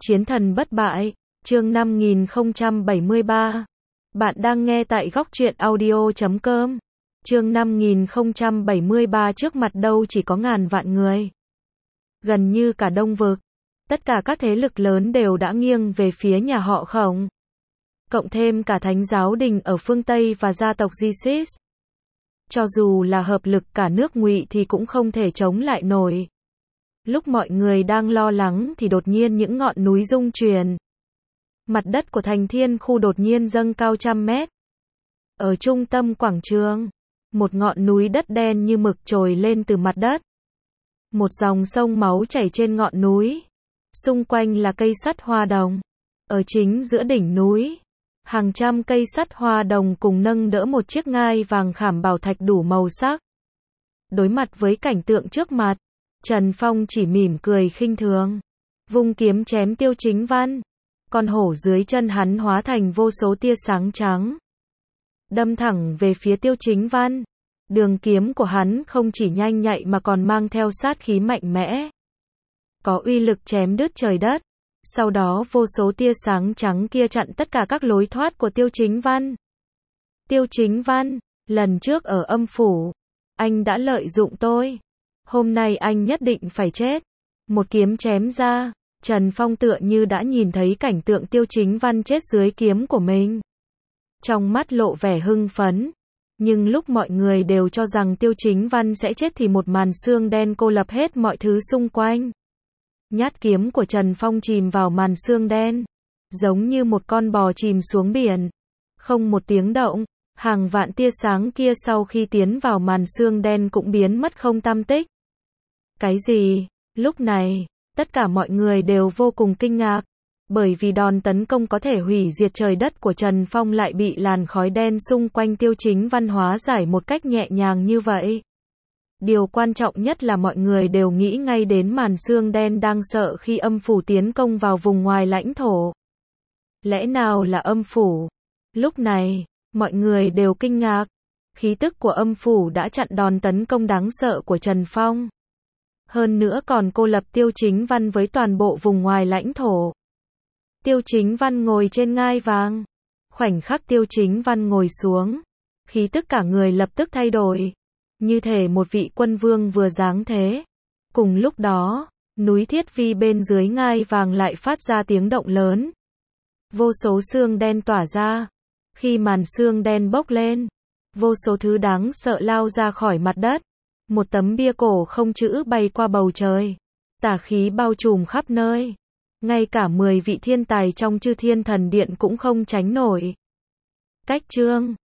Chiến thần bất bại, chương 5073. Bạn đang nghe tại góc truyện audio.com. Chương 5073 trước mặt đâu chỉ có ngàn vạn người. Gần như cả Đông vực, tất cả các thế lực lớn đều đã nghiêng về phía nhà họ Khổng. Cộng thêm cả Thánh giáo đình ở phương Tây và gia tộc Di-Xít. Cho dù là hợp lực cả nước Ngụy thì cũng không thể chống lại nổi. Lúc mọi người đang lo lắng thì đột nhiên những ngọn núi rung chuyển. Mặt đất của thành Thiên Khu đột nhiên dâng cao trăm mét. Ở trung tâm quảng trường, một ngọn núi đất đen như mực trồi lên từ mặt đất. Một dòng sông máu chảy trên ngọn núi. Xung quanh là cây sắt hoa đồng. Ở chính giữa đỉnh núi, hàng trăm cây sắt hoa đồng cùng nâng đỡ một chiếc ngai vàng khảm bảo thạch đủ màu sắc. Đối mặt với cảnh tượng trước mặt, Trần Phong chỉ mỉm cười khinh thường, vung kiếm chém Tiêu Chính Văn. Con hổ dưới chân hắn hóa thành vô số tia sáng trắng, đâm thẳng về phía Tiêu Chính Văn. Đường kiếm của hắn không chỉ nhanh nhạy mà còn mang theo sát khí mạnh mẽ, có uy lực chém đứt trời đất. Sau đó vô số tia sáng trắng kia chặn tất cả các lối thoát của Tiêu Chính Văn. Tiêu Chính Văn, lần trước ở âm phủ, anh đã lợi dụng tôi. Hôm nay anh nhất định phải chết. Một kiếm chém ra, Trần Phong tựa như đã nhìn thấy cảnh tượng Tiêu Chính Văn chết dưới kiếm của mình. Trong mắt lộ vẻ hưng phấn. Nhưng lúc mọi người đều cho rằng Tiêu Chính Văn sẽ chết thì một màn sương đen cô lập hết mọi thứ xung quanh. Nhát kiếm của Trần Phong chìm vào màn sương đen, giống như một con bò chìm xuống biển. Không một tiếng động, hàng vạn tia sáng kia sau khi tiến vào màn sương đen cũng biến mất không tăm tích. Cái gì? Lúc này, tất cả mọi người đều vô cùng kinh ngạc, bởi vì đòn tấn công có thể hủy diệt trời đất của Trần Phong lại bị làn khói đen xung quanh Tiêu Chính Văn hóa giải một cách nhẹ nhàng như vậy. Điều quan trọng nhất là mọi người đều nghĩ ngay đến màn sương đen đang sợ khi âm phủ tiến công vào vùng ngoài lãnh thổ. Lẽ nào là âm phủ? Lúc này, mọi người đều kinh ngạc. Khí tức của âm phủ đã chặn đòn tấn công đáng sợ của Trần Phong. Hơn nữa còn cô lập Tiêu Chính Văn với toàn bộ vùng ngoài lãnh thổ. Tiêu Chính Văn ngồi trên ngai vàng. Khoảnh khắc Tiêu Chính Văn ngồi xuống, khí tức cả người lập tức thay đổi, như thể một vị quân vương vừa giáng thế. Cùng lúc đó, núi Thiết Vi bên dưới ngai vàng lại phát ra tiếng động lớn. Vô số sương đen tỏa ra. Khi màn sương đen bốc lên, vô số thứ đáng sợ lao ra khỏi mặt đất. Một tấm bia cổ không chữ bay qua bầu trời. Tà khí bao trùm khắp nơi. Ngay cả 10 vị thiên tài trong Chư Thiên Thần Điện cũng không tránh nổi. Cách chương